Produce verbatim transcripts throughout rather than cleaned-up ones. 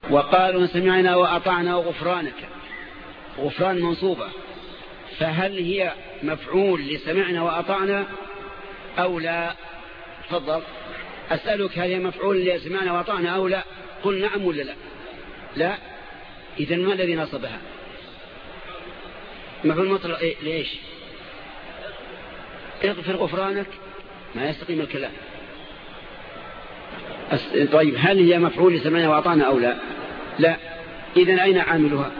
وقالوا سمعنا وأطعنا وغفرانك، غفران منصوبة، فهل هي مفعول لسمعنا وأطعنا أو لا؟ تفضل. أسألك هل هي مفعول لسمعنا وأطعنا أو لا؟ قل نعم ولا لا؟ لا. إذن ما الذي نصبها؟ مفعول مطلق إيه؟ ليش؟ اغفر غفرانك، ما يستقيم الكلام. طيب هل هي مفعول لسمعنا وأطعنا أو لا؟ لا. إذن أين عاملها؟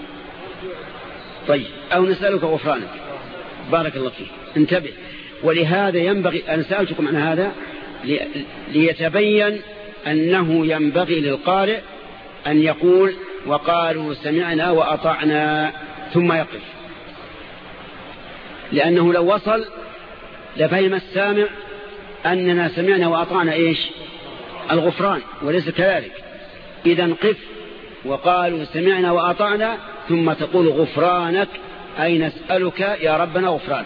طيب أو نسألك غفرانك. بارك الله فيك، انتبه. ولهذا ينبغي أن سألتكم عن هذا ليتبين أنه ينبغي للقارئ أن يقول وقالوا سمعنا وأطعنا ثم يقف، لأنه لو وصل لفهم السامع أننا سمعنا وأطعنا إيش؟ الغفران، وليس كذلك. إذن قف وقالوا سمعنا وأطعنا ثم تقول غفرانك، أي نسألك يا ربنا غفرانك.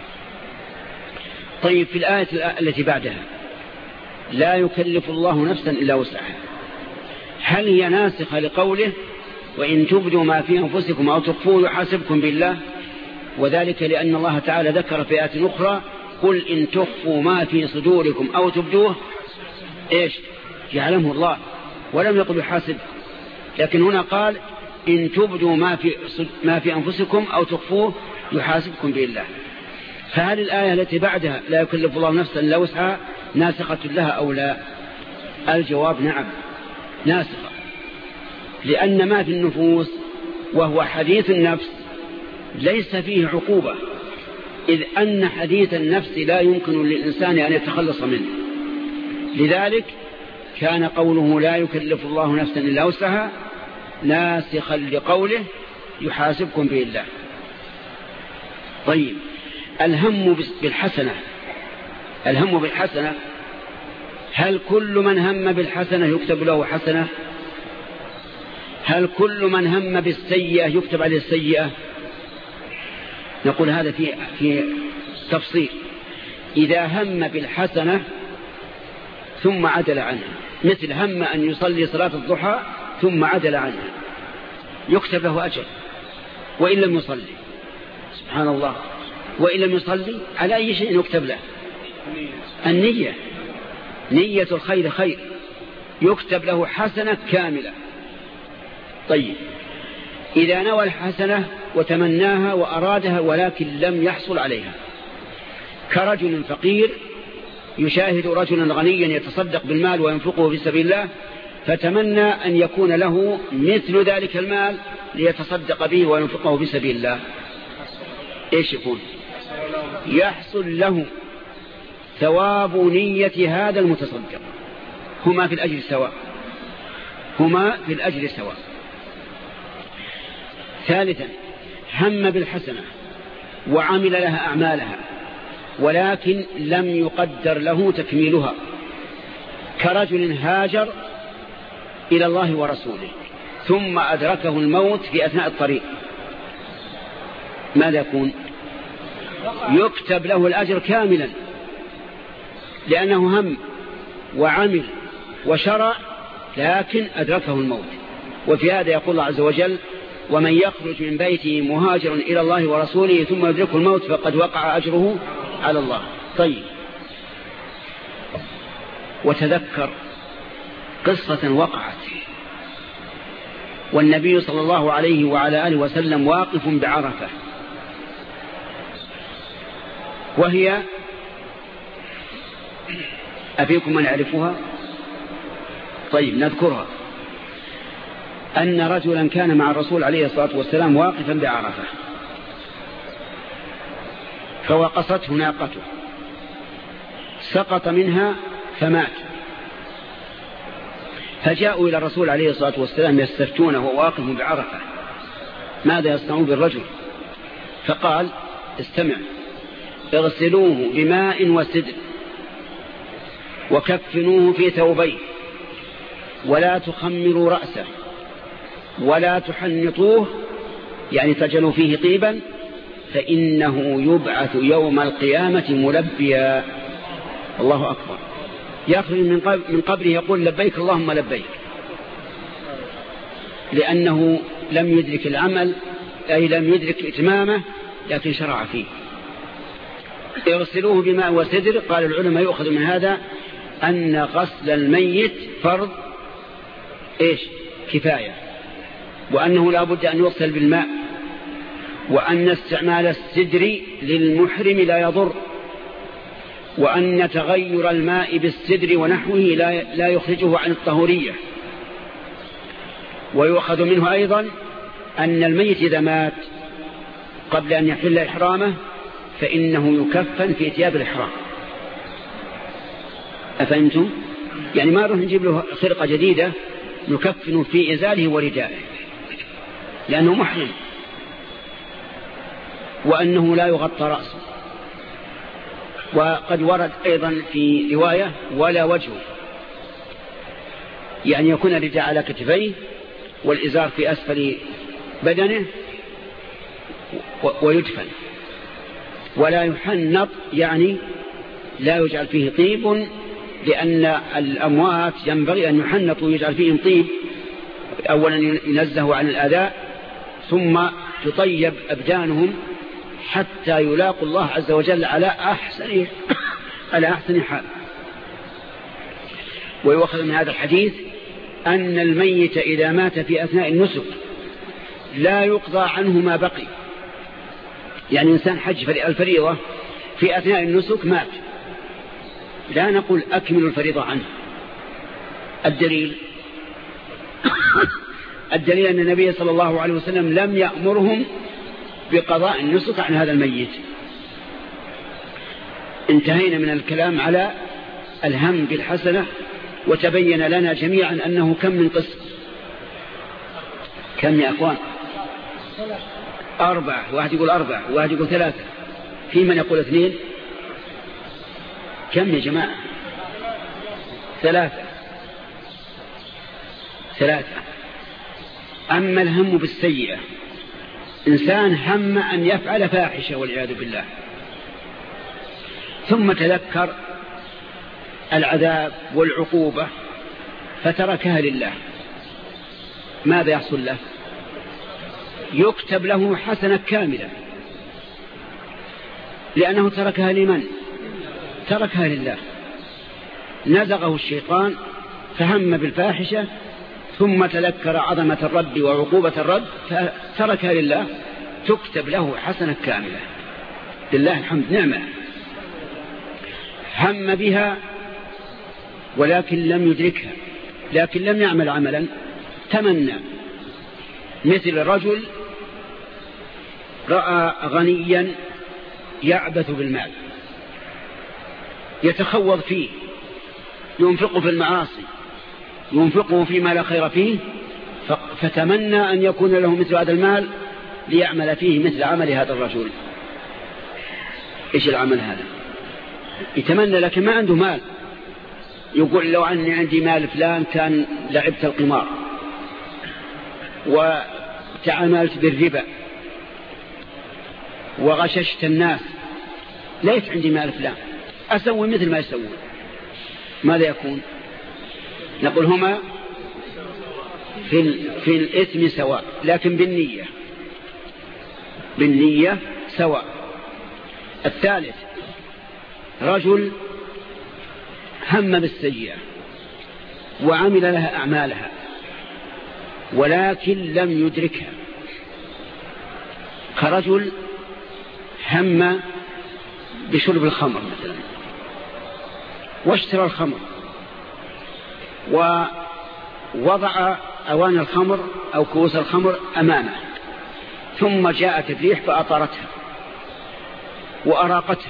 طيب في الآية التي بعدها لا يكلف الله نفسا إلا وسعها، هل هي ناسخة لقوله وإن تبدوا ما في أنفسكم أو تخفوه يحاسبكم بالله؟ وذلك لأن الله تعالى ذكر في آيات أخرى قل إن تخفوا ما في صدوركم أو تبدوه إيش؟ يعلمه الله، ولم يقل يحاسب. لكن هنا قال إن تبدوا ما في, ما في أنفسكم أو تخفوه يحاسبكم بالله. فهل الآية التي بعدها لا يكلف الله نفسا إلا وسعها ناسخة لها أو لا؟ الجواب نعم ناسخة، لأن ما في النفوس وهو حديث النفس ليس فيه عقوبة، إذ أن حديث النفس لا يمكن للإنسان أن يتخلص منه. لذلك كان قوله لا يكلف الله نفسا إلا وسعها ناسخا لقوله يحاسبكم به الله. طيب الهم بالحسنة، الهم بالحسنة، هل كل من هم بالحسنة يكتب له حسنة؟ هل كل من هم بالسيئة يكتب عليه السيئة؟ نقول هذا في في تفصيل. إذا هم بالحسنة ثم عدل عنها، مثل هم أن يصلي صلاة الضحى ثم عدل عنها يكتب له أجر وإن لم يصلي. سبحان الله، وإن لم يصلي على أي شيء يكتب له؟ النية، نية الخير خير، يكتب له حسنة كاملة. طيب إذا نوى الحسنة وتمناها وأرادها ولكن لم يحصل عليها، كرجل فقير يشاهد رجلا غنيا يتصدق بالمال وينفقه في سبيل الله، فتمنى أن يكون له مثل ذلك المال ليتصدق به وينفقه في سبيل الله، إيش يكون؟ يحصل له ثواب نية هذا المتصدق، هما في الأجر سواء، هما في الأجر سواء. ثالثا هم بالحسنة وعمل لها أعمالها ولكن لم يقدر له تكميلها، كرجل هاجر إلى الله ورسوله ثم أدركه الموت في أثناء الطريق، ماذا يكون؟ يكتب له الأجر كاملا، لأنه هم وعمل وشرع لكن أدركه الموت. وفي هذا يقول الله عز وجل ومن يخرج من بيته مهاجرا إلى الله ورسوله ثم يدركه الموت فقد وقع أجره على الله. طيب وتذكر قصة وقعت والنبي صلى الله عليه وعلى آله وسلم واقف بعرفة، وهي أفيكم من يعرفها؟ طيب نذكرها. أن رجلا كان مع الرسول عليه الصلاة والسلام واقفا بعرفة، فوقصته ناقته، سقط منها فمات، فجاءوا إلى الرسول عليه الصلاة والسلام يستفتونه وهو واقف بعرفة ماذا يصنعون بالرجل؟ فقال استمع، اغسلوه بماء وسدر وكفنوه في ثوبين ولا تخمروا رأسه ولا تحنطوه، يعني تجلوا فيه طيبا، فإنه يبعث يوم القيامة ملبيا. الله أكبر، يخرج من قبره يقول لبيك اللهم لبيك. لأنه لم يدرك العمل، أي لم يدرك إتمامه، لكن شرع فيه. اغسلوه بماء وسدر. قال العلماء يؤخذ من هذا أن غسل الميت فرض إيش؟ كفاية، وأنه لا بد أن يغسل بالماء، وأن استعمال السدر للمحرم لا يضر، وأن تغير الماء بالسدر ونحوه لا يخرجه عن الطهورية. ويؤخذ منه أيضا أن الميت إذا مات قبل أن يحل إحرامه فإنه يكفن في ثياب الإحرام. أفهمتم؟ يعني ما نروح نجيب له خرقة جديدة نكفن في إزاله وردائه لأنه محرم، وأنه لا يغطى رأسه. وقد ورد أيضا في رواية ولا وجهه، يعني يكون الرداء على كتفيه والإزار في أسفل بدنه ويدفن، ولا يحنط، يعني لا يجعل فيه طيب، لأن الأموات ينبغي أن يحنطوا ويجعل فيهم طيب، أولا ينزهوا عن الأذى ثم تطيب أبدانهم حتى يلاقوا الله عز وجل على أحسن على أحسن حال. ويؤخذ من هذا الحديث أن الميت إذا مات في أثناء النسك لا يقضى عنه ما بقي. يعني إنسان حج الفريضة في أثناء النسك مات، لا نقول أكمل الفريضة عنه. الدليل الدليل أن النبي صلى الله عليه وسلم لم يأمرهم بقضاء النسك عن هذا الميت. انتهينا من الكلام على الهم بالحسنة، وتبين لنا جميعا أنه كم من قسم. كم يا أخوان؟ أربعة. واحد يقول أربعة، واحد يقول ثلاثة، في من يقول اثنين. كم يا جماعة؟ ثلاثة. ثلاثة. أما الهم بالسيئة، إنسان هم أن يفعل فاحشة والعياذ بالله، ثم تذكر العذاب والعقوبة فتركها لله، ماذا يحصل له؟ يكتب له حسنة كاملة، لأنه تركها لمن؟ تركها لله. نزغه الشيطان فهم بالفاحشة ثم تذكر عظمة الرب وعقوبة الرب فتركها لله، تكتب له حسنة كاملة. لله الحمد، نعمة. هم بها ولكن لم يدركها، لكن لم يعمل عملا، تمنى. مثل الرجل رأى غنيا يعبث بالمال، يتخوض فيه، ينفقه في المعاصي، ينفقه فيما لا خير فيه، فتمنى أن يكون له مثل هذا المال ليعمل فيه مثل عمل هذا الرجل. إيش العمل هذا؟ يتمنى لكن ما عنده مال، يقول لو أني عندي مال فلان كان لعبت القمار وتعاملت بالربا وغششت الناس، ليس عندي مال فلان أسوي مثل ما يسوي. ماذا يكون؟ نقول هما في, في الإثم سواء، لكن بالنية بالنية سواء. الثالث رجل هم بالسيئة وعمل لها أعمالها ولكن لم يدركها، كرجل هم بشرب الخمر مثلا واشترى الخمر ووضع أوان الخمر أو كؤوس الخمر أمامه، ثم جاءت الريح فأطرتها وأراقتها،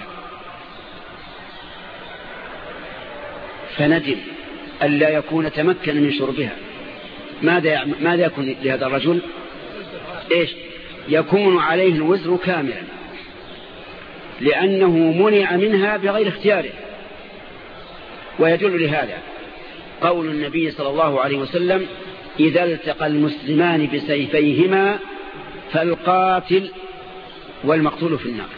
فندم ألا يكون تمكن من شربها. ماذا ماذا يكون لهذا الرجل؟ إيش؟ يكون عليه الوزر كاملا، لأنه منع منها بغير اختياره. ويدل لهذا قول النبي صلى الله عليه وسلم: إذا التقى المسلمان بسيفيهما فالقاتل والمقتول في النار.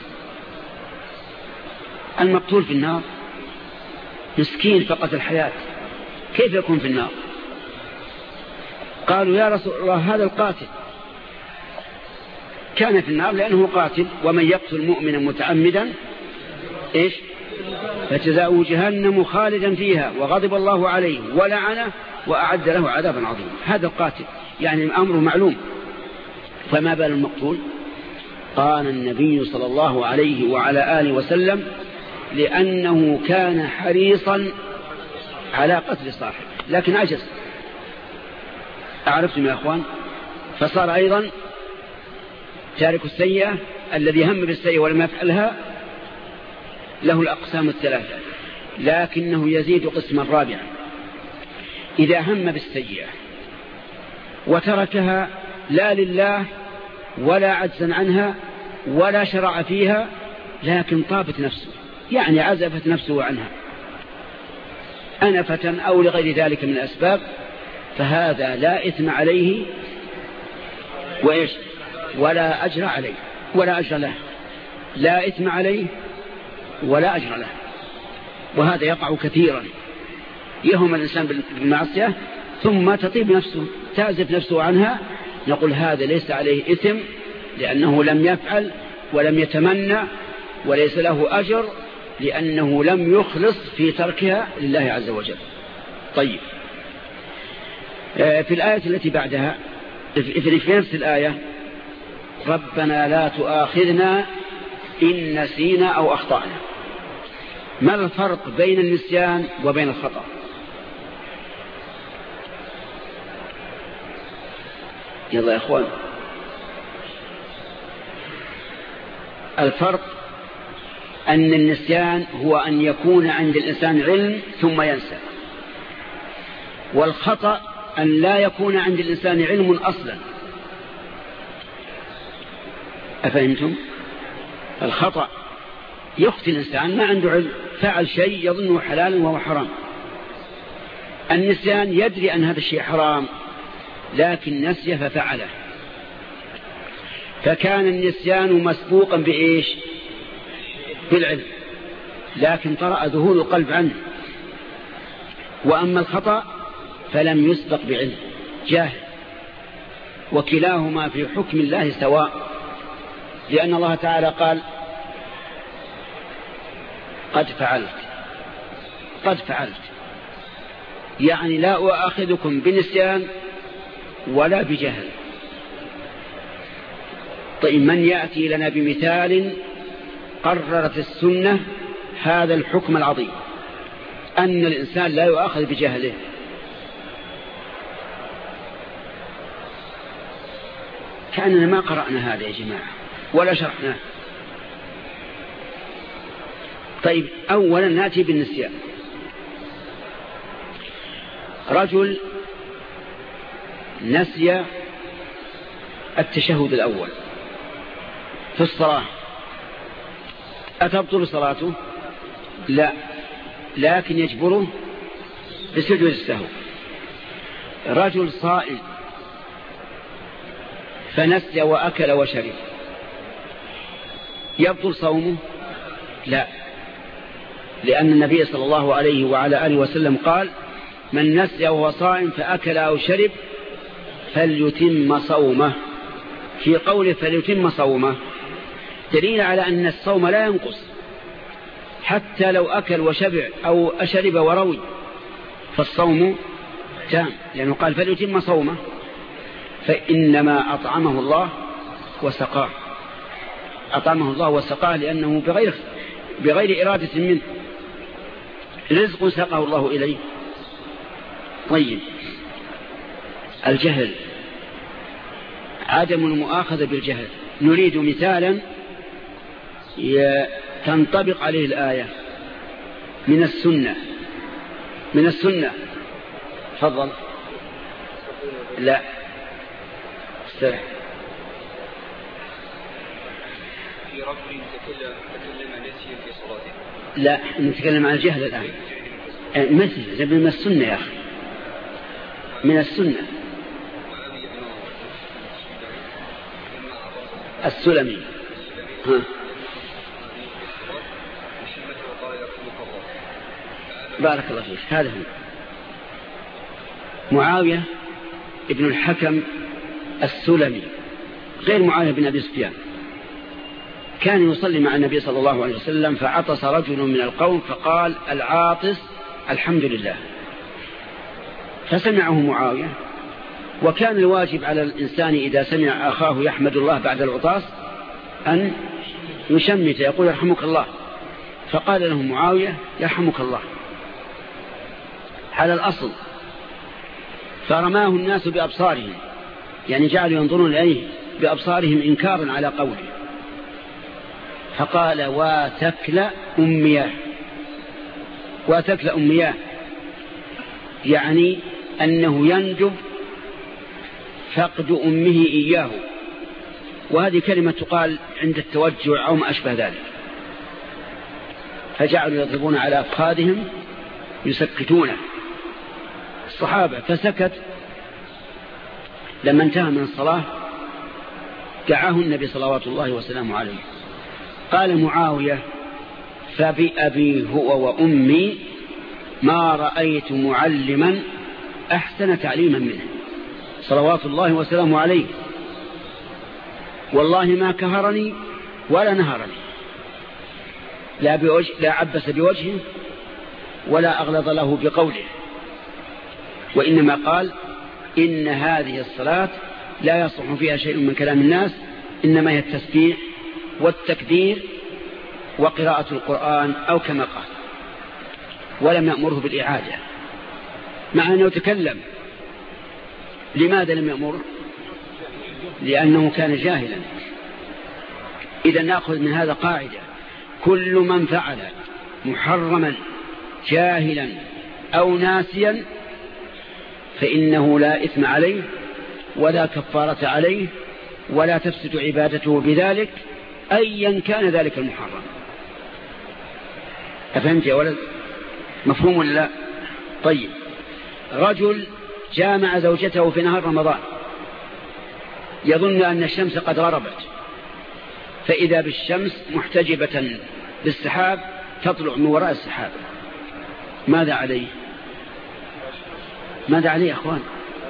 المقتول في النار مسكين فقط الحياة، كيف يكون في النار؟ قالوا يا رسول الله هذا القاتل كان في النار لأنه قاتل، ومن يقتل مؤمنا متعمدا إيش فجزاؤه جهنم خالدا فيها وغضب الله عليه ولعنه وأعد له عذابا عظيما. هذا القاتل يعني الأمر معلوم، فما بال المقتول؟ قال النبي صلى الله عليه وعلى آله وسلم لأنه كان حريصا على قتل صاحب لكن عجز. أعرفتم يا أخوان؟ فصار أيضا تارك السيئة الذي هم بالسيئة ولم يفعلها له الأقسام الثلاثة، لكنه يزيد قسما رابعا. إذا هم بالسيئة وتركها لا لله ولا عجزا عنها ولا شرع فيها، لكن طابت نفسه، يعني عزفت نفسه عنها أنفة أو لغير ذلك من الأسباب، فهذا لا إثم عليه وإيش ولا أجر عليه ولا أجر له، لا إثم عليه ولا أجر له. وهذا يقع كثيرا، يهم الإنسان بالمعصية ثم تطيب نفسه تعزف نفسه عنها، نقول هذا ليس عليه إثم لأنه لم يفعل ولم يتمنى، وليس له أجر لأنه لم يخلص في تركها لله عز وجل. طيب في الآية التي بعدها في نفس الآية ربنا لا تؤاخذنا إن نسينا أو أخطأنا. ما الفرق بين النسيان وبين الخطأ؟ يلا يا أخوان، الفرق أن النسيان هو أن يكون عند الإنسان علم ثم ينسى، والخطأ أن لا يكون عند الإنسان علم أصلا. أفهمتم؟ الخطأ يخطئ الإنسان ما عنده علم، فعل شيء يظنه حلالا وهو حرام. النسيان يدري أن هذا الشيء حرام لكن نسي ففعله، فكان النسيان مسبوقا بإيش؟ بالعلم، لكن طرأ ذهول القلب عنه. وأما الخطأ فلم يسبق بعلم، جاهل، وكلاهما في حكم الله سواء، لأن الله تعالى قال قد فعلت قد فعلت يعني لا أؤاخذكم بنسيان ولا بجهل. طيب من يأتي لنا بمثال قررت السنة هذا الحكم العظيم أن الإنسان لا يؤاخذ بجهله؟ كأننا ما قرأنا هذا يا جماعة ولا شرحناه. طيب أولا نأتي بالنسيان. رجل نسي التشهد الأول في الصلاة، أتبطل صلاته؟ لا، لكن يجبره بسجود السهو. رجل صائم فنسي وأكل وشرب، يبطل صومه؟ لا، لأن النبي صلى الله عليه وعلى آله وسلم قال من نسي وهو صائم فأكل أو شرب فليتم صومه. في قوله فليتم صومه دليل على أن الصوم لا ينقص حتى لو أكل وشبع أو أشرب وروي، فالصوم تام، لأنه قال فليتم صومه، فإنما أطعمه الله وسقاه، أطعمه الله وسقاه لأنه بغير, بغير إرادة منه، رزق سقاه الله إليه. طيب الجهل، عدم المؤاخذة بالجهل، نريد مثالا تنطبق عليه الآية من السنة. من السنة تفضل. لا استرح. في رجل تكلم تكلم نسيا في صلاته. لا نتكلم عن الجهل الآن. مثل من السنة يا أخي، من السنة. السلمي ها. بارك الله فيك. هذا هو معاوية ابن الحكم السلمي غير معاوية بن أبي سفيان، كان يصلي مع النبي صلى الله عليه وسلم، فعطس رجل من القوم فقال العاطس الحمد لله، فسمعه معاوية. وكان الواجب على الإنسان إذا سمع أخاه يحمد الله بعد العطاس أن يشمت يقول يرحمك الله، فقال له معاوية يرحمك الله على الأصل، فرماه الناس بأبصارهم، يعني جعلوا ينظرون إليه بأبصارهم إنكارا على قوله، فقال واتكل أمياه، واتكل أمياه يعني أنه يندب فقد أمه إياه، وهذه كلمة تقال عند التوجع أو ما أشبه ذلك. فجعلوا يضربون على أفخاذهم يسكتونه الصحابة، فسكت. لما انتهى من الصلاة دعاه النبي صلوات الله وسلامه عليه، قال معاوية فبأبي هو وأمي ما رأيت معلما أحسن تعليما منه صلوات الله وسلامه عليه، والله ما كهرني ولا نهرني، لا, بوجه لا عبس بوجهه ولا أغلظ له بقوله، وإنما قال إن هذه الصلاة لا يصح فيها شيء من كلام الناس، إنما هي التسبيح والتكبير وقراءة القرآن أو كما قال، ولم يأمره بالإعادة مع أنه تكلم. لماذا لم يأمره؟ لأنه كان جاهلا. إذا نأخذ من هذا قاعدة: كل من فعل محرما جاهلا أو ناسيا فإنه لا إثم عليه ولا كفارة عليه ولا تفسد عبادته بذلك أيا كان ذلك المحرم. أفهمت يا ولد؟ مفهوم ولا لا؟ طيب، رجل جامع زوجته في نهار رمضان يظن أن الشمس قد غربت، فإذا بالشمس محتجبة بالسحاب تطلع من وراء السحاب، ماذا عليه؟ ماذا عليه يا أخوان؟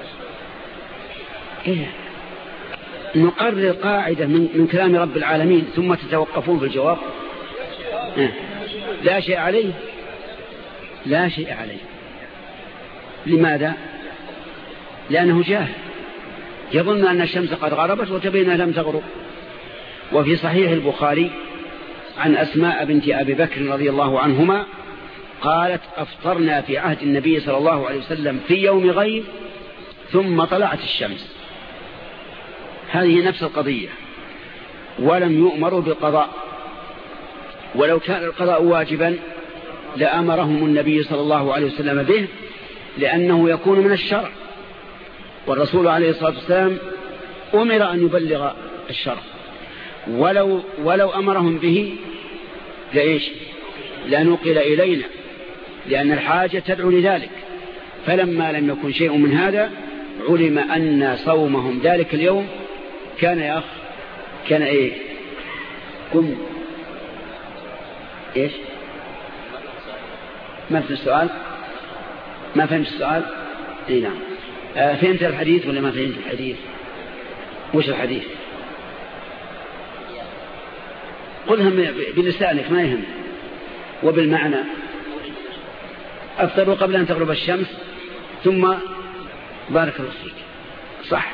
إيه؟ نقرر قاعدة من, من كلام رب العالمين ثم تتوقفون في الجواب. إيه؟ لا شيء عليه، لا شيء عليه. لماذا؟ لأنه جاهل، يظن أن الشمس قد غربت وتبين لم تغرب. وفي صحيح البخاري عن أسماء بنت أبي بكر رضي الله عنهما قالت: أفطرنا في عهد النبي صلى الله عليه وسلم في يوم غيب ثم طلعت الشمس. هذه نفس القضية، ولم يؤمروا بالقضاء، ولو كان القضاء واجبا لأمرهم النبي صلى الله عليه وسلم به، لأنه يكون من الشرع، والرسول عليه الصلاة والسلام أمر أن يبلغ الشرع، ولو, ولو أمرهم به لإيش؟ لنقل إلينا، لأن الحاجة تدعو لذلك. فلما لم يكن شيء من هذا علم أن صومهم ذلك اليوم كان يا أخ كان إيه؟ قم إيش؟ ما فهمت السؤال؟ ما فهمت السؤال؟ إيه نعم. آه فهمت الحديث ولا ما فهمت الحديث؟ وش الحديث؟ قلها بلسانك ما يهم، وبالمعنى: أفطروا قبل أن تغرب الشمس ثم بارك الله فيك. صح.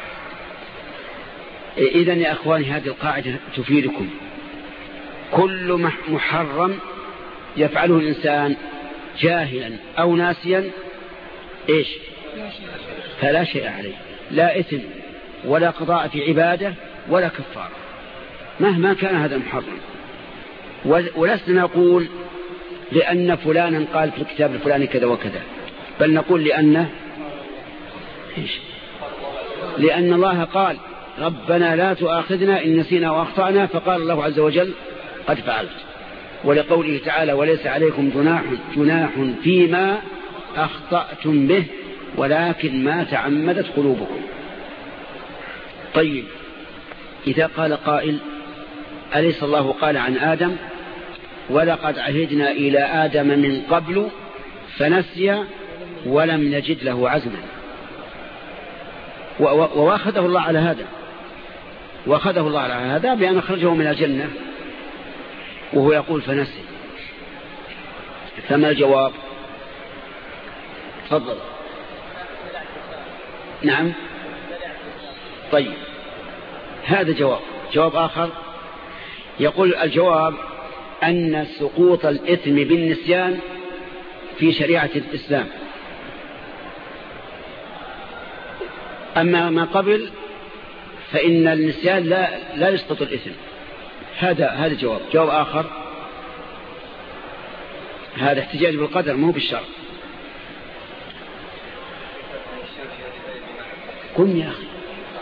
إذن يا أخواني هذه القاعدة تفيدكم: كل محرم يفعله الإنسان جاهلا أو ناسيا إيش؟ فلا شيء عليه، لا إثم ولا قضاء في عبادة ولا كفارة مهما كان هذا المحرم. ولسنا نقول لأن فلانا قال في الكتاب الفلاني كذا وكذا، بل نقول لأن إيش؟ لأن الله قال: ربنا لا تؤاخذنا إن نسينا وأخطأنا، فقال الله عز وجل: قد فعلت. ولقوله تعالى: وليس عليكم جناح, جناح فيما أخطأتم به ولكن ما تعمدت قلوبكم. طيب، إذا قال قائل: أليس الله قال عن آدم: ولقد عهدنا إلى آدم من قبل فنسي ولم نجد له عزما؟ وواخذه الله على هذا واخذه الله على هذا بأن أخرجه من الجنة وهو يقول فنسي. فما الجواب؟ تفضل. نعم. طيب هذا جواب. جواب آخر يقول الجواب أن سقوط الإثم بالنسيان في شريعة الإسلام، أما ما قبل فإن النسيان لا لا يسقط الإثم. هذا هذا جواب. جواب آخر هذا احتجاج بالقدر مو بالشرع. قم يا أخي.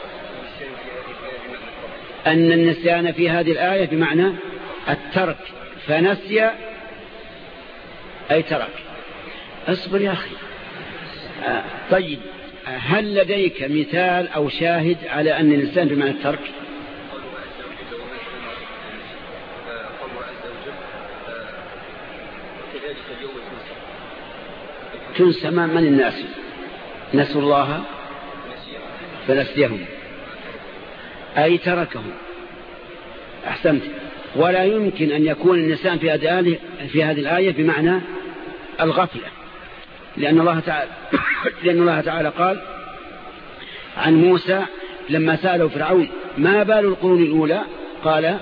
أن النسيان في هذه الآية بمعنى الترك، فنسي أي ترك. اصبر يا أخي. آه طيب هل لديك مثال أو شاهد على أن الإنسان بمعنى الترك؟ تنسى من الناس؟ نسوا الله فنسيهم أي تركهم. أحسنت. ولا يمكن أن يكون النسيان في هذه الآية بمعنى الغفلة، لأن الله تعالى لأن الله تعالى قال عن موسى لما سأله فرعون ما بال القرون الأولى قال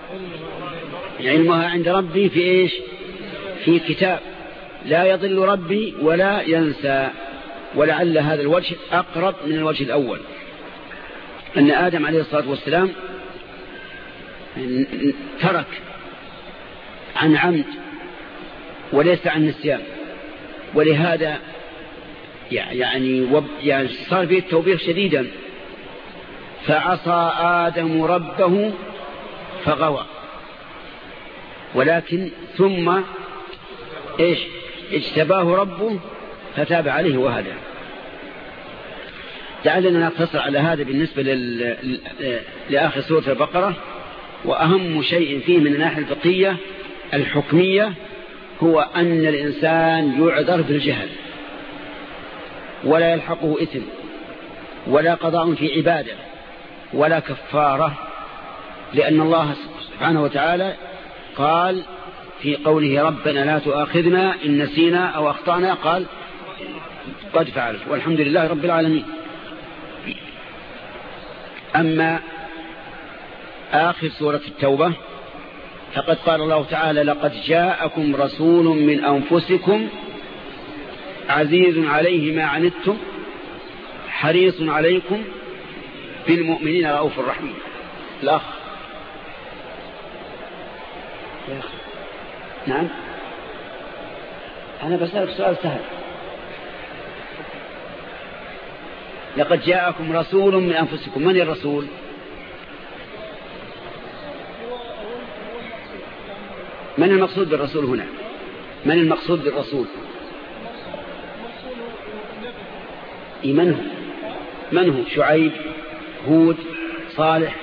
علمها عند ربي في إيش؟ في كتاب لا يضل ربي ولا ينسى. ولعل هذا الوجه أقرب من الوجه الأول، أن آدم عليه الصلاة والسلام ترك عن عمد وليس عن نسيان، ولهذا يعني يعني صار فيه التوبيخ شديدا. فعصى آدم ربه فغوى، ولكن ثم إيش اجتباه ربه فتاب عليه وهدى. لعلنا نقتصر على هذا بالنسبة لل... لآخر سورة البقرة. وأهم شيء فيه من الناحية الفقهية الحكمية هو أن الإنسان يعذر بالجهل ولا يلحقه إثم ولا قضاء في عبادة ولا كفارة، لأن الله سبحانه وتعالى قال في قوله ربنا لا تؤاخذنا إن نسينا أو أخطأنا قال قد فعلت والحمد لله رب العالمين. أما آخر سورة التوبة فقد قال الله تعالى لقد جاءكم رسول من أنفسكم عزيز عليه ما عنتم حريص عليكم بالمؤمنين رؤوف رحيم. الأخ يا أخي. نعم أنا بسألك سؤال سهل. لقد جاءكم رسول من أنفسكم، من الرسول؟ من المقصود بالرسول هنا؟ من المقصود بالرسول؟ من هو؟ من هو؟ شعيب، هود، صالح؟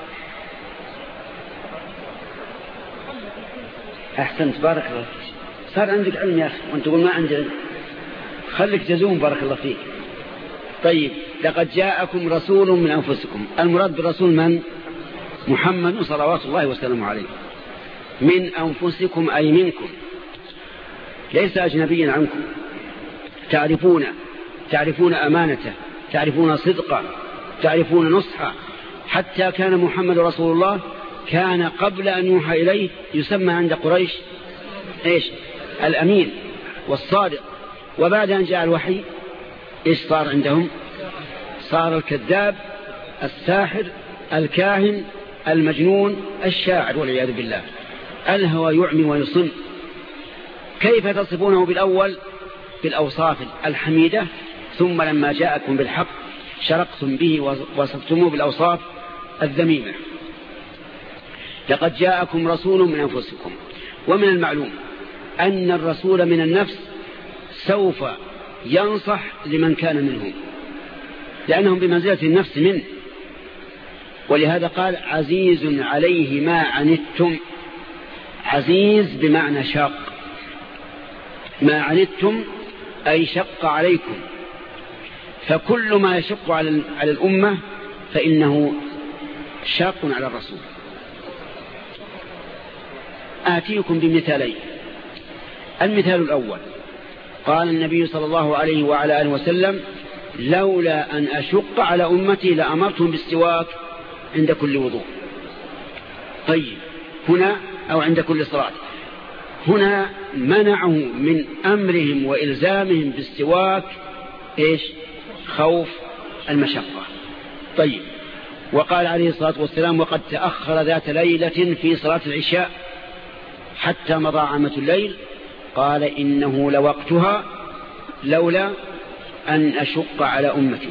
أحسنت بارك الله فيك. صار عندك علم يا أخي وأنت تقول ما عندي علم. خليك تزوم بارك الله فيك. طيب لقد جاءكم رسول من أنفسكم، المراد بالرسول من؟ محمد صلوات الله وسلامه عليه. من أنفسكم أي منكم، ليس أجنبيا عنكم. تعرفون تعرفون أمانته، تعرفون صدقه، تعرفون نصحه. حتى كان محمد رسول الله كان قبل أن يوحى إليه يسمى عند قريش إيش؟ الأمين والصادق. وبعد أن جاء الوحي إيش صار عندهم؟ صار الكذاب، الساحر، الكاهن، المجنون، الشاعر والعياذ بالله. الهوى يعمي ويصم. كيف تصفونه بالأول بالأوصاف الحميدة، ثم لما جاءكم بالحق شرقتم به وصفتموه بالأوصاف الذميمة. لقد جاءكم رسول من أنفسكم. ومن المعلوم أن الرسول من النفس سوف ينصح لمن كان منهم، لأنهم بمنزلة النفس منه. ولهذا قال عزيز عليه ما عنتم. عزيز بمعنى شاق، ما عنتم أي شق عليكم. فكل ما يشق على على الأمة فإنه شاق على الرسول. آتيكم بمثالين. المثال الأول قال النبي صلى الله عليه وعلى آله وسلم لولا أن أشق على أمتي لأمرتهم بالسواك عند كل وضوء. طيب هنا أو عند كل صلاة، هنا منعه من أمرهم وإلزامهم بالسواك إيش؟ خوف المشقة. طيب وقال عليه الصلاة والسلام وقد تأخر ذات ليلة في صلاة العشاء حتى مضى عامة الليل قال إنه لوقتها لولا أن أشق على أمتي،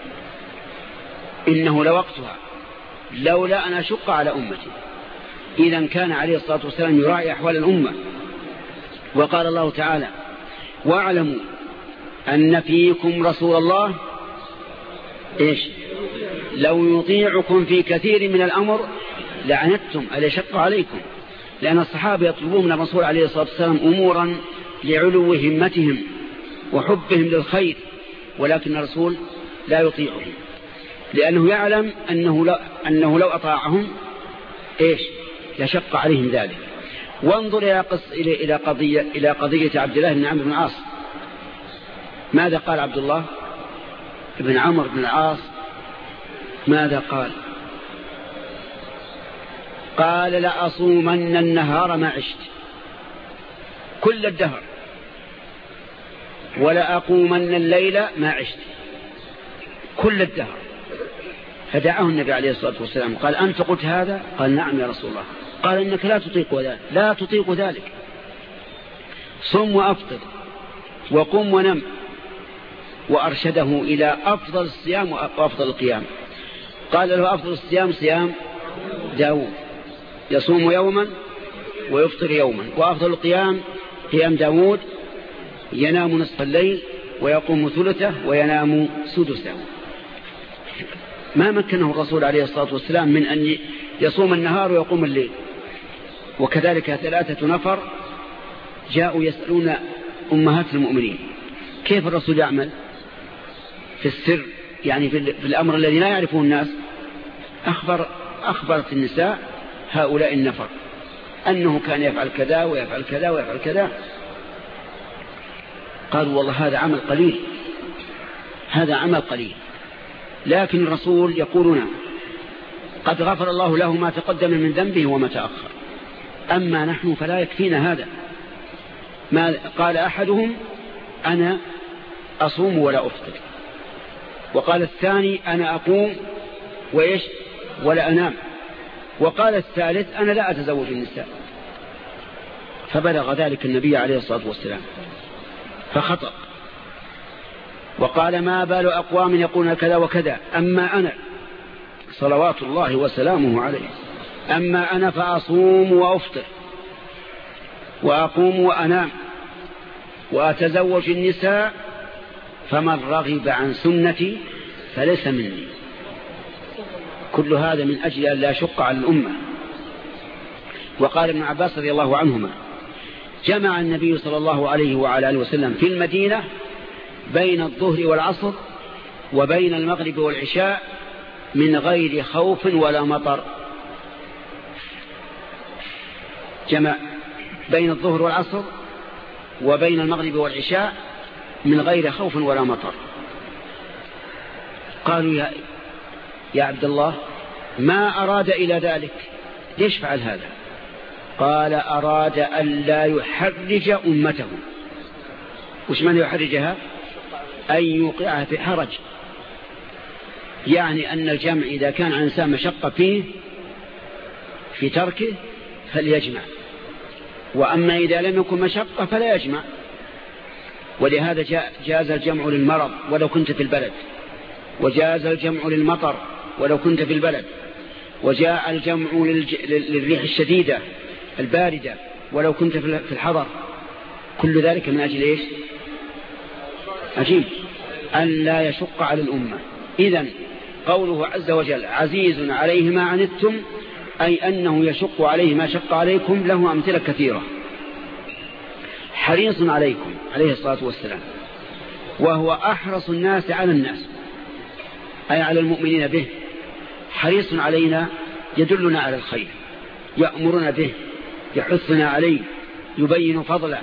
إنه لوقتها لولا أن أشق على أمتي. إذن كان عليه الصلاة والسلام يراعي أحوال الأمة. وقال الله تعالى واعلموا أن فيكم رسول الله إيش لو يطيعكم في كثير من الأمر لعنتم أليشق عليكم، لأن الصحابة يطلبون من الرسول عليه الصلاة والسلام أمورا لعلو همتهم وحبهم للخير، ولكن الرسول لا يطيعهم لأنه يعلم أنه لو, أنه لو أطاعهم إيش يشق عليهم ذلك. وانظر إلى, قص إلى, إلى, قضية إلى قضية عبد الله بن عمرو بن العاص. ماذا قال عبد الله بن عمرو بن العاص؟ ماذا قال؟ قال لأصومن النهار ما عشت كل الدهر ولا أقومن الليل ما عشت كل الدهر. فدعاه النبي عليه الصلاة والسلام قال أنت قلت هذا؟ قال نعم يا رسول الله. قال إنك لا تطيق ذلك لا تطيق ذلك صم وأفطر وقم ونم. وأرشده إلى أفضل الصيام وأفضل القيام. قال له أفضل الصيام صيام داود يصوم يوما ويفطر يوما، وأفضل القيام قيام داود ينام نصف الليل ويقوم ثلثه وينام سدسه. ما مكنه الرسول عليه الصلاة والسلام من أن يصوم النهار ويقوم الليل. وكذلك ثلاثة نفر جاءوا يسألون أمهات المؤمنين كيف الرسول يعمل في السر، يعني في الأمر الذي لا يعرفه الناس. أخبر أخبرت النساء هؤلاء النفر أنه كان يفعل كذا ويفعل كذا ويفعل كذا. قالوا والله هذا عمل قليل هذا عمل قليل لكن الرسول يقولون قد غفر الله له ما تقدم من ذنبه وما تأخر، أما نحن فلا يكفينا هذا. ما قال أحدهم أنا أصوم ولا أفطر، وقال الثاني أنا أقوم وإيش ولا أنام، وقال الثالث أنا لا أتزوج النساء. فبلغ ذلك النبي عليه الصلاة والسلام فخطأ وقال ما بال أقوام يقولون كذا وكذا، أما أنا صلوات الله وسلامه عليه أما أنا فأصوم وأفطر وأقوم وأنام وأتزوج النساء فمن رغب عن سنتي فليس مني. كل هذا من أجل أن لا شق على الأمة. وقال ابن عباس رضي الله عنهما جمع النبي صلى الله عليه وعلى آله وسلم في المدينة بين الظهر والعصر وبين المغرب والعشاء من غير خوف ولا مطر. جمع بين الظهر والعصر وبين المغرب والعشاء من غير خوف ولا مطر. قالوا يا, يا عبد الله ما أراد إلى ذلك، ليش فعل هذا؟ قال أراد أن لا يحرج أمته. وش من يحرجها؟ أن يوقعها في حرج، يعني أن الجمع إذا كان عن إنسان مشقة فيه في تركه فليجمع، وأما إذا لم يكن مشقة فلا يجمع. ولهذا جاز الجمع للمرض ولو كنت في البلد، وجاز الجمع للمطر ولو كنت في البلد، وجاء الجمع للريح الشديدة الباردة ولو كنت في الحضر. كل ذلك من أجل إيش؟ عجيب أن لا يشق على الأمة. إذن قوله عز وجل عزيز عليه ما عنتم أي أنه يشق عليه ما شق عليكم له أمثلة كثيرة. حريص عليكم عليه الصلاة والسلام وهو أحرص الناس على الناس أي على المؤمنين به، حريص علينا، يدلنا على الخير، يأمرنا به، يحثنا عليه، يبين فضله،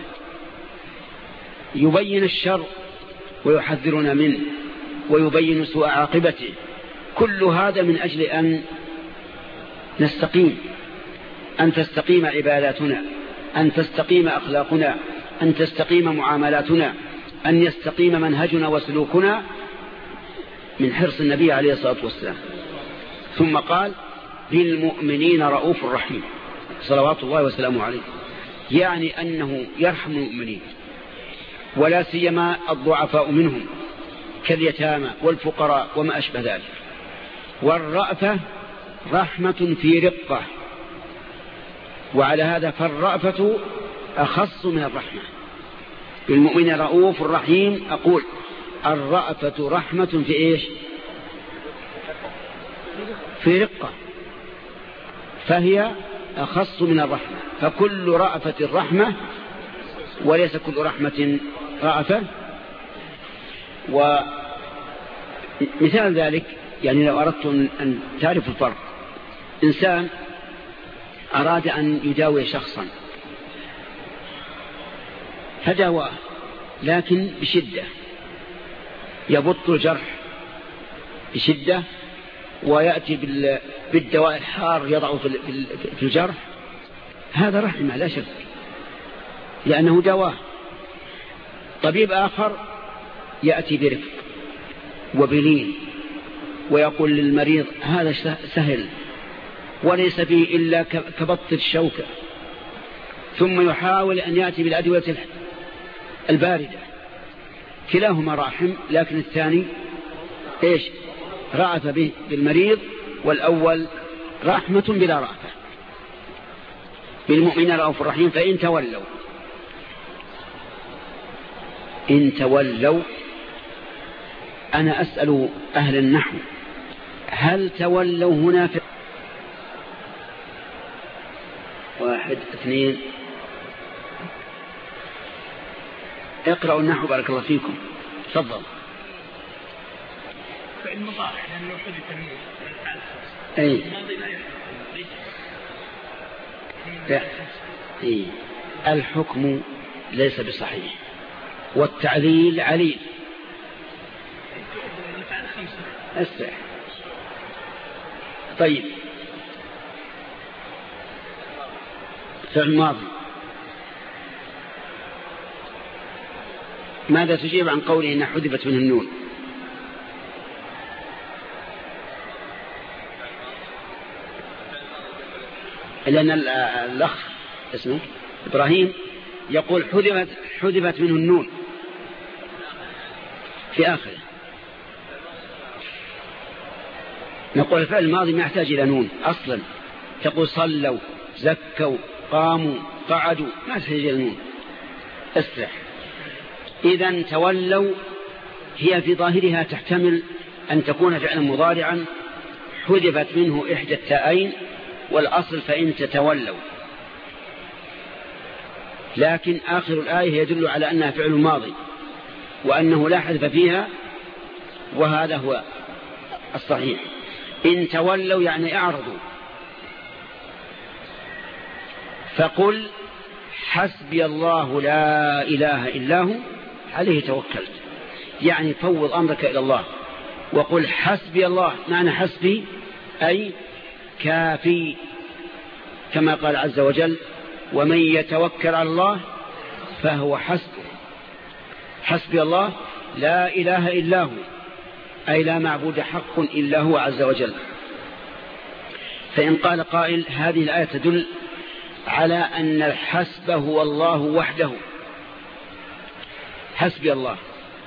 يبين الشر ويحذرنا منه، ويبين سوء عاقبته. كل هذا من أجل أن نستقيم، أن تستقيم عباداتنا، أن تستقيم أخلاقنا، أن تستقيم معاملاتنا، أن يستقيم منهجنا وسلوكنا، من حرص النبي عليه الصلاة والسلام. ثم قال بالمؤمنين رؤوف رحيم صلوات الله وسلامه عليه، يعني أنه يرحم المؤمنين ولا سيما الضعفاء منهم كاليتامى والفقراء وما أشبه ذلك. والرأفة رحمة في رقة، وعلى هذا فالرأفة أخص من الرحمة. بالمؤمن رؤوف رحيم، أقول الرأفة رحمة في إيش؟ في رقة، فهي أخص من الرحمة. فكل رأفة رحمة وليس كل رحمة رأفة. ومثال ذلك يعني لو أردت أن تعرف الفرق، إنسان أراد أن يداوي شخصا فداواه لكن بشدة، يبط الجرح بشدة ويأتي بالدواء الحار يضعه في الجرح، هذا رحمة لا شك لأنه دواه. طبيب آخر يأتي برفق وبلين ويقول للمريض هذا سهل وليس فيه إلا كبط الشوكة، ثم يحاول أن يأتي بالأدوية الباردة. كلاهما راحم، لكن الثاني إيش؟ رأف به بالمريض، والأول رحمة بلا رأفة. بالمؤمنين رؤوف رحيم. فإن تولوا إن تولوا أنا أسأل أهل النحو هل تولوا هنا في واحد اثنين؟ اقرأوا النحو بارك الله فيكم. تفضل. فإن مضارع لأنه حدث تنوين أي لا. أي الحكم ليس بصحيح والتعليل عليل. اسمع طيب. فعل ماضي ماذا تجيب عن قوله إن حذفت منه النون؟ لأن الأخ اسمه إبراهيم يقول حذفت حذفت منه النون في آخره. نقول الفعل الماضي ما يحتاج إلى نون أصلا، تقول صلوا زكوا قاموا قعدوا ما يحتاج إلى نون. اسرح. إذن تولوا هي في ظاهرها تحتمل أن تكون فعلا مضارعا حذفت منه إحدى التاءين، والأصل فإن تتولوا، لكن آخر الآية يدل على أنها فعل ماضي وأنه لا حذف فيها، وهذا هو الصحيح. إن تولوا يعني أعرضوا، فقل حسبي الله لا إله إلا هو عليه توكلت، يعني فوض أمرك إلى الله وقل حسبي الله. معنى حسبي أي كافي، كما قال عز وجل ومن يتوكل على الله فهو حسبه. حسبي الله لا إله إلا هو أي لا معبود حق إلا هو عز وجل. فإن قال قائل هذه الآية تدل على أن الحسب هو الله وحده، حسبي الله،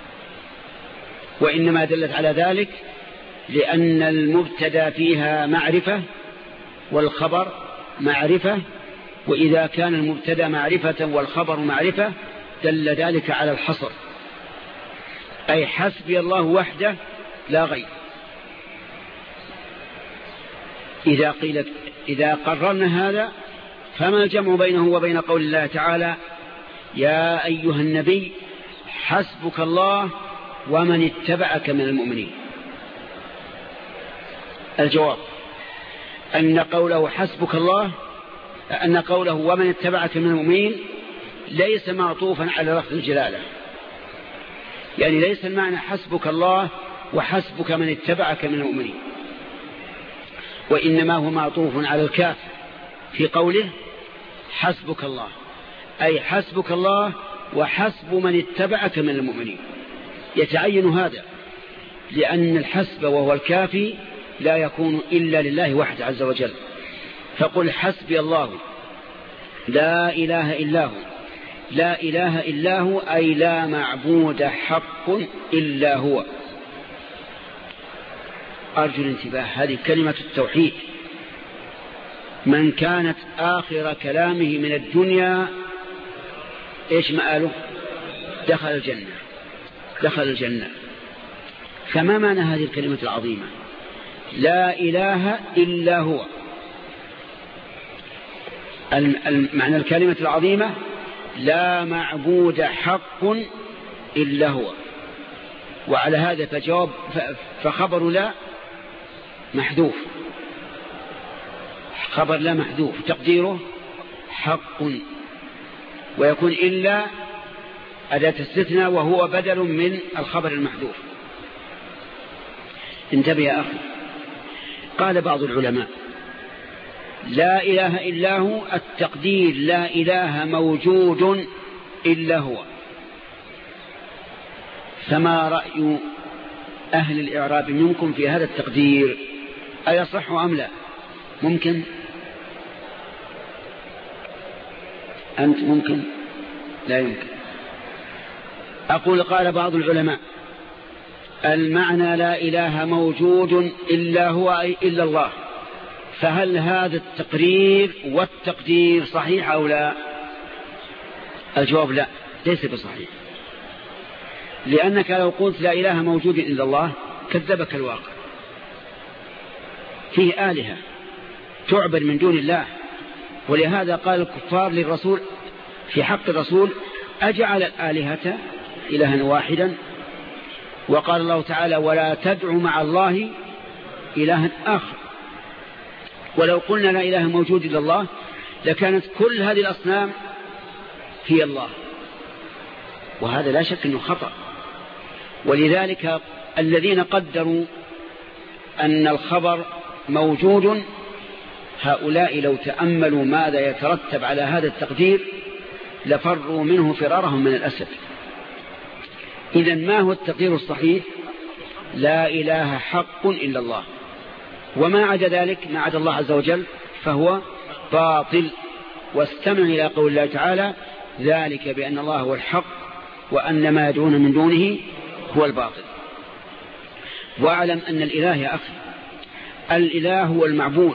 وإنما دلت على ذلك لأن المبتدا فيها معرفة والخبر معرفة، وإذا كان المبتدا معرفة والخبر معرفة دل ذلك على الحصر، أي حسبي الله وحده لا غير. إذا قيلت إذا قررنا هذا فما الجمع بينه وبين قول الله تعالى يا أيها النبي حسبك الله ومن اتبعك من المؤمنين؟ الجواب أن قوله حسبك الله أن قوله ومن اتبعك من المؤمنين ليس معطوفا على لفظ الجلالة، يعني ليس المعنى حسبك الله وحسبك من اتبعك من المؤمنين، وإنما هو معطوف على الكاف في قوله حسبك الله، أي حسبك الله وحسب من اتبعك من المؤمنين. يتعين هذا لأن الحسب وهو الكافي لا يكون إلا لله وحده عز وجل. فقل حسبي الله لا إله إلا هو، لا إله إلا هو أي لا معبود حق إلا هو. أرجو الانتباه، هذه كلمة التوحيد. من كانت آخر كلامه من الدنيا إيش مآله؟ دخل الجنة، دخل الجنة. فما معنى هذه الكلمة العظيمة؟ لا إله إلا هو. معنى الكلمة العظيمة لا معبود حق إلا هو. وعلى هذا فجواب فخبر لا محذوف، خبر لا محذوف تقديره حق، ويكون إلا أداة استثناء وهو بدل من الخبر المحذوف. انتبه يا أخي، قال بعض العلماء لا إله إلا هو التقدير لا إله موجود إلا هو. فما رأي أهل الإعراب منكم في هذا التقدير؟ أيصح أم لا؟ ممكن؟ أنت ممكن؟ لا يمكن. أقول قال بعض العلماء المعنى لا إله موجود إلا هو أي إلا الله. فهل هذا التقرير والتقدير صحيح أو لا؟ الجواب لا، ليس بصحيح، لأنك لو قلت لا إله موجود إلا الله كذبك الواقع. فيه آلهة تعبد من دون الله، ولهذا قال الكفار للرسول في حق الرسول أجعل الآلهة إلها واحدا، وقال الله تعالى ولا تدع مع الله إلها آخر. ولو قلنا لا إله موجود إلا الله لكانت كل هذه الأصنام هي الله، وهذا لا شك أنه خطأ. ولذلك الذين قدروا أن الخبر موجود هؤلاء لو تأملوا ماذا يترتب على هذا التقدير لفروا منه فرارهم من الأسد. إذن ما هو التقدير الصحيح؟ لا إله حق إلا الله، وما عدا ذلك ما عدا الله عز وجل فهو باطل. واستمع إلى قول الله تعالى ذلك بأن الله هو الحق وأن ما يدعون من دونه هو الباطل. واعلم أن الإله يا أخي الإله هو المعبود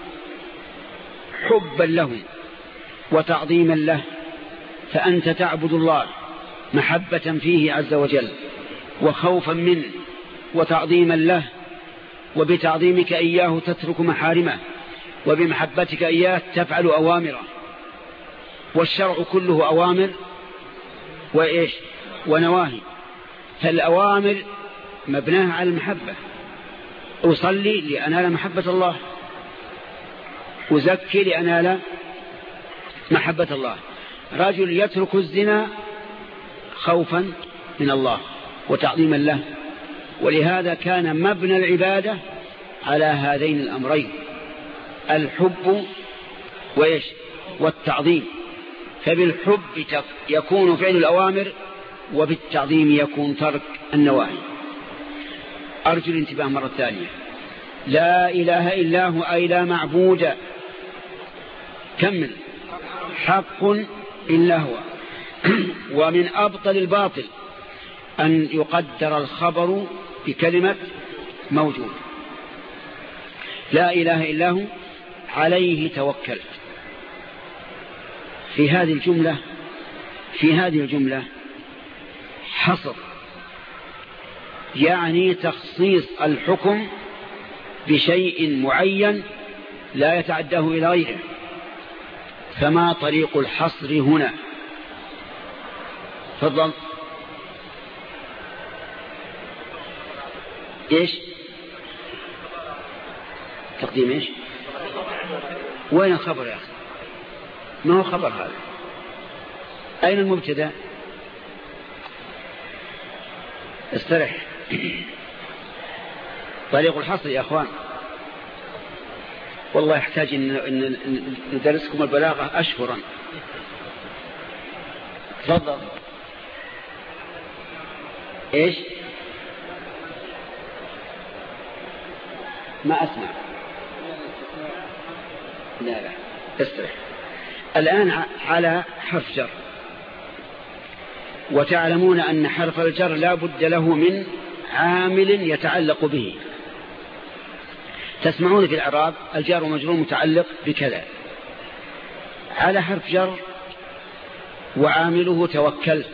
حبا له وتعظيما له، فأنت تعبد الله محبة فيه عز وجل وخوفا منه وتعظيما له، وبتعظيمك إياه تترك محارمه، وبمحبتك إياه تفعل أوامره. والشرع كله أوامر وإيش ونواهي، فالأوامر مبناها على المحبة. أصلي لأنال محبة الله، أزكي لأنال محبة الله. رجل يترك الزنا خوفا من الله وتعظيما له، ولهذا كان مبنى العبادة على هذين الأمرين الحب وإيش والتعظيم. فبالحب يكون فعل الأوامر وبالتعظيم يكون ترك النواهي. أرجو الانتباه مرة ثانية، لا إله إلا هو أي لا معبود كمل حق إلا هو. ومن أبطل الباطل أن يقدر الخبر بكلمة موجود. لا إله إلا هو عليه توكلت. في هذه الجملة في هذه الجملة حصر، يعني تخصيص الحكم بشيء معين لا يتعداه إلى غيره. فما طريق الحصر هنا؟ تفضل. إيش تقديم إيش وين الخبر يا أخي ما هو خبر هذا أين المبتدأ استرح طريق الحصر يا أخوان والله يحتاج أن ندرسكم البلاغة أشهرا تفضل إيش ما أسمع لا لا استرح الآن على حرف جر وتعلمون أن حرف الجر لا بد له من عامل يتعلق به تسمعون في الإعراب الجار ومجرور متعلق بكذا على حرف جر وعامله توكلت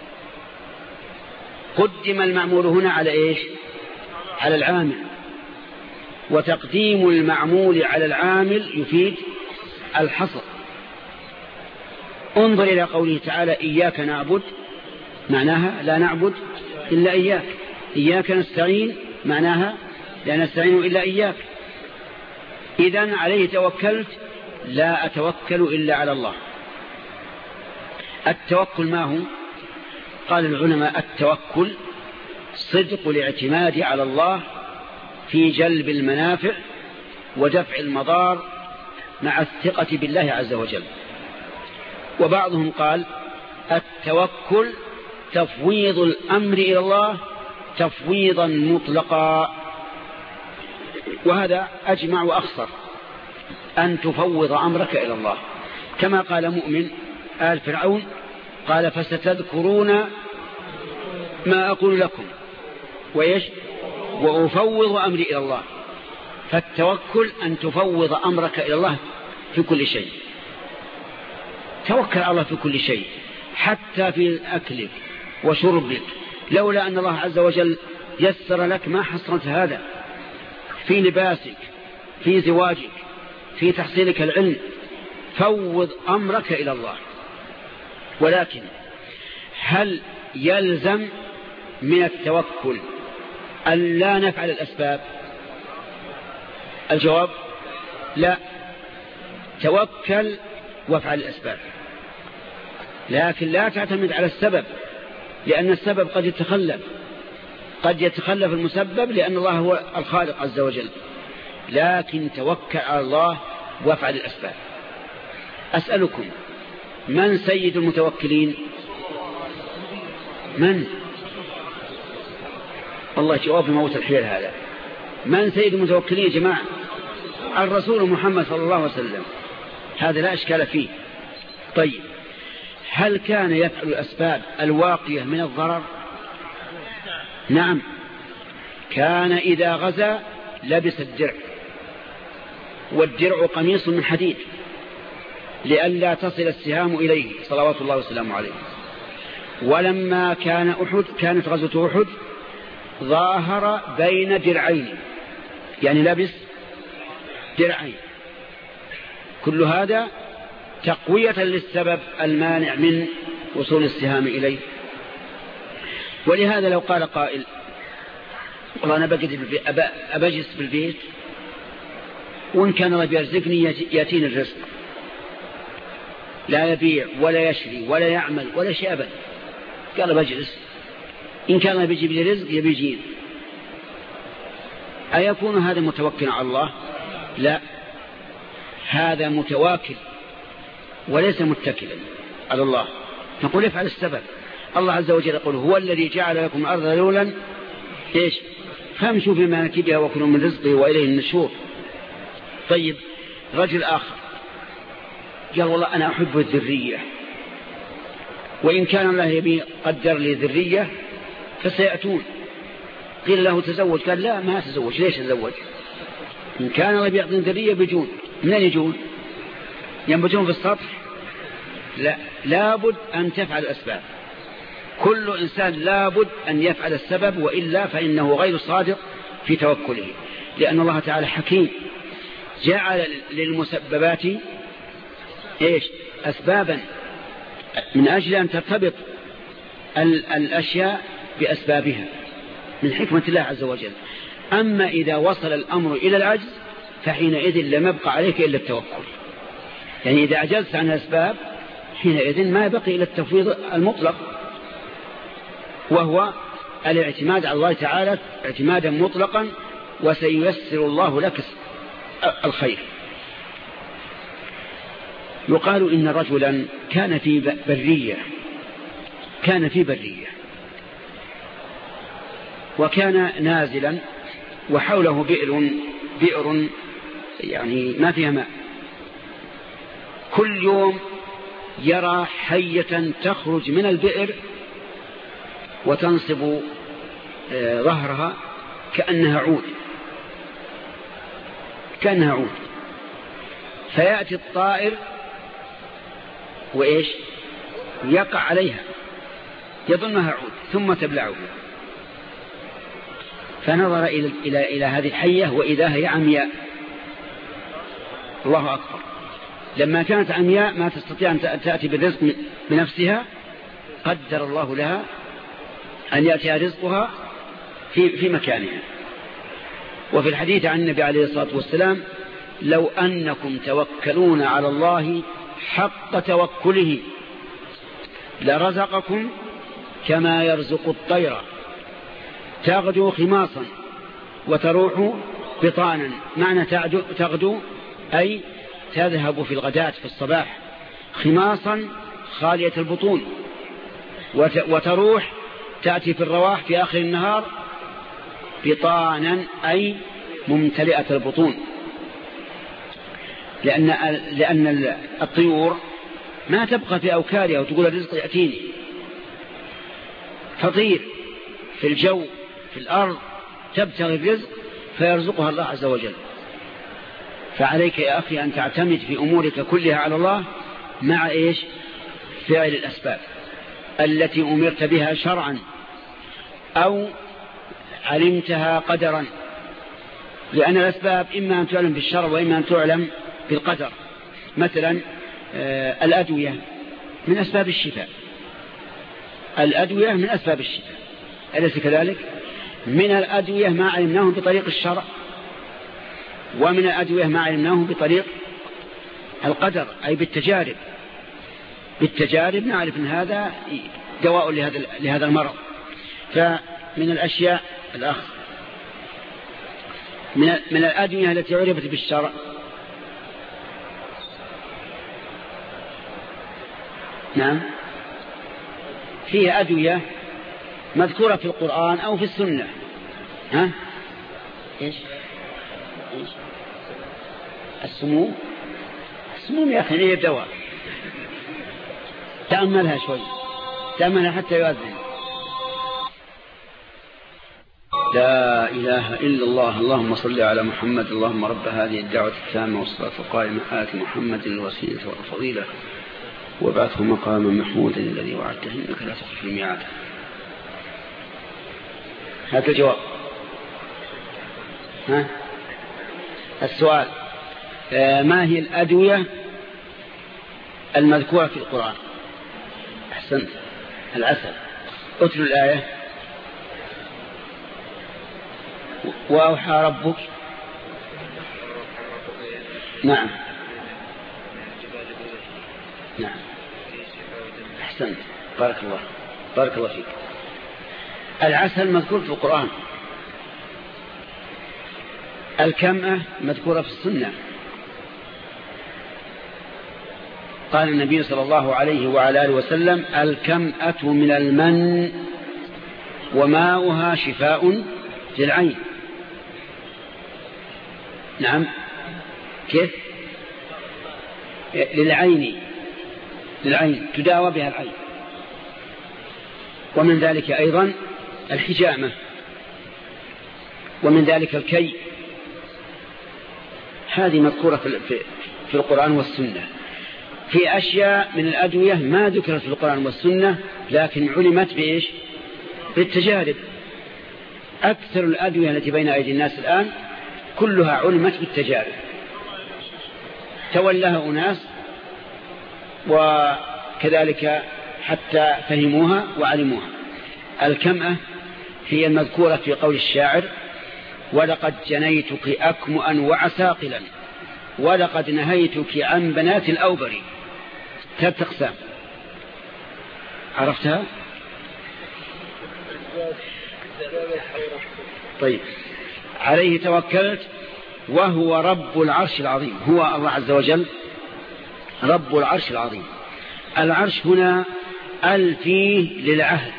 قدم المعمول هنا على إيش على العامل وتقديم المعمول على العامل يفيد الحصر انظر إلى قوله تعالى إياك نعبد معناها لا نعبد إلا إياك إياك نستعين معناها لا نستعين إلا إياك إذن عليه توكلت لا أتوكل إلا على الله التوكل ما هو قال العلماء التوكل صدق الاعتماد على الله في جلب المنافع ودفع المضار مع الثقة بالله عز وجل وبعضهم قال التوكل تفويض الأمر إلى الله تفويضا مطلقا وهذا أجمع وأخصر أن تفوض أمرك إلى الله كما قال مؤمن آل فرعون قال فستذكرون ما أقول لكم وإيش وأفوض أمري إلى الله فالتوكل أن تفوض أمرك إلى الله في كل شيء توكل على الله في كل شيء حتى في أكلك وشربك لولا أن الله عز وجل يسر لك ما حصلت هذا في لباسك في زواجك في تحصيلك العلم فوض أمرك إلى الله ولكن هل يلزم من التوكل أن لا نفعل الأسباب الجواب لا توكل وافعل الأسباب لكن لا تعتمد على السبب لأن السبب قد يتخلف قد يتخلف المسبب لأن الله هو الخالق عز وجل لكن توكل على الله وافعل الأسباب أسألكم من سيد المتوكلين من والله جواب موت الحيل هذا من سيد المتوكلين يا جماعة الرسول محمد صلى الله عليه وسلم هذا لا إشكال فيه طيب هل كان يفعل الأسباب الواقية من الضرر نعم كان إذا غزا لبس الدرع والدرع قميص من حديد لئلا تصل السهام إليه صلوات الله وسلامه عليه ولما كان أحد كانت غزوة أحد ظاهر بين درعين يعني لبس درعين كل هذا تقوية للسبب المانع من وصول السهام إليه ولهذا لو قال قائل والله أنا أبجلس في البيت وإن كان الله بيرزقني يأتيني الرزق لا يبيع ولا يشري ولا يعمل ولا شيء أبدا قال بجلس إن كان الله بيجيب لي رزق يبيجين أيكون هذا متوكل على الله لا هذا متواكل وليس متكلا على الله نقول افعل السبب الله عز وجل يقول هو الذي جعل لكم الأرض ذلولا إيش فامشوا في مناكبها وكلوا من رزقه وإليه النشور طيب رجل آخر قال والله أنا أحب الذرية وإن كان الله يبي قدر لي ذرية فسيأتون قيل له تزوج قال لا ما تزوج ليش تزوج إن كان الله بيعطي ذرية بيجون منين يجون ينبتون في السطح لا لابد أن تفعل الأسباب كل إنسان لابد أن يفعل السبب وإلا فإنه غير صادق في توكله لأن الله تعالى حكيم جعل للمسببات إيش أسبابا من أجل أن ترتبط الأشياء بأسبابها من حكمة الله عز وجل. أما إذا وصل الأمر إلى العجز فحينئذ لم يبقى عليك إلا التوكل. يعني إذا عجزت عن الأسباب حينئذ ما يبقي إلا التفويض المطلق، وهو الاعتماد على الله تعالى اعتمادا مطلقا، وسييسر الله لك الخير. يقال إن رجلا كان في برية كان في برية وكان نازلا وحوله بئر بئر يعني ما فيها ماء. كل يوم يرى حية تخرج من البئر وتنصب ظهرها كأنها عود كأنها عود فيأتي الطائر وإيش يقع عليها يظنها عود ثم تبلعه. فنظر إلى, إلى, إلى هذه الحية وإذا هي عمياء. الله أكبر. لما كانت عمياء ما تستطيع أن تأتي بالرزق بنفسها قدر الله لها أن يأتي رزقها في, في مكانها. وفي الحديث عن النبي عليه الصلاة والسلام لو أنكم توكلون على الله حق توكله لرزقكم كما يرزق الطير تغدو خماصا وتروح بطانا. معنى تغدو أي تذهب في الغداة في الصباح خماصا خالية البطون، وتروح تأتي في الرواح في آخر النهار بطانا أي ممتلئة البطون. لأن, لأن الطيور ما تبقى في أوكارها وتقول الرزق يأتيني، تطير في الجو في الأرض تبتغي الرزق فيرزقها الله عز وجل. فعليك يا أخي أن تعتمد في أمورك كلها على الله مع إيش فعل الأسباب التي أمرت بها شرعا أو علمتها قدرا. لأن الأسباب إما أن تعلم بالشرع وإما أن تعلم بالقدر. مثلا الأدوية من أسباب الشفاء الأدوية من أسباب الشفاء أليس كذلك؟ من الأدوية ما علمناه بطريق الشرع، ومن الأدوية ما علمناه بطريق القدر أي بالتجارب. بالتجارب نعرف أن هذا دواء لهذا لهذا المرض. فمن الأشياء الأخ من من الأدوية التي عرفت بالشرع نعم فيها أدوية مذكورة في القرآن أو في السنة. ها إيش إيش السموم السموم يا أخي هي دواء. تأملها شوي تأملها حتى يؤذن. لا إله إلا الله. اللهم صل على محمد. اللهم رب هذه الدعوة التامة والصلاة القائمة آت محمد الوسيلة والفضيلة وابعثه مقاما محمودا الذي وعدته إنك لا تخلف الميعاد. هذا الجواب. ها السؤال ما هي الأدوية المذكورة في القرآن؟ أحسنت. العسل. أتلو الآية. وأوحى ربك. نعم نعم أحسنت. بارك الله بارك الله فيك. العسل مذكور في القرآن. الكمأة مذكورة في السنة. قال النبي صلى الله عليه وعلى آله وسلم الكمأة من المن وماؤها شفاء للعين. نعم كيف للعين للعين تداوى بها العين. ومن ذلك أيضا الحجامة، ومن ذلك الكي. هذه مذكورة في في القرآن والسنة. في أشياء من الأدوية ما ذكرت في القرآن والسنة لكن علمت بإيش بالتجارب. أكثر الأدوية التي بين أيدي الناس الآن كلها علمت بالتجارب، تولاها أناس وكذلك حتى فهموها وعلموها. الكمأة هي المذكورة في قول الشاعر: ولقد جنيتك أكمؤا وعساقلا ولقد نهيتك عن بنات الأوبر. ثلاث أقسام. عرفتها؟ طيب. عليه توكلت وهو رب العرش العظيم. هو الله عز وجل رب العرش العظيم. العرش هنا ال فيه للعهد.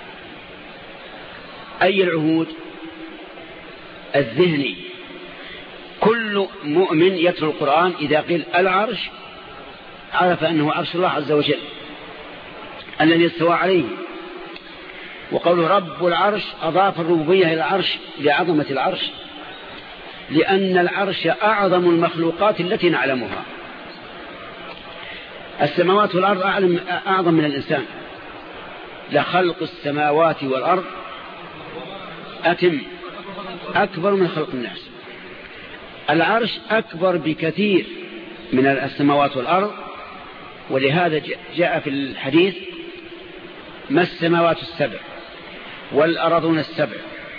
أي العهود؟ الذهني. كل مؤمن يتلو القرآن إذا قيل العرش عرف أنه عرش الله عز وجل الذي استوى عليه. وقوله رب العرش أضاف الربوبية إلى العرش لعظمة العرش، لأن العرش أعظم المخلوقات التي نعلمها. السماوات والأرض أعظم من الإنسان. لخلق السماوات والأرض أتم أكبر من خلق الناس. العرش أكبر بكثير من السماوات والأرض، ولهذا جاء في الحديث: ما السماوات السبع والأرضون السبع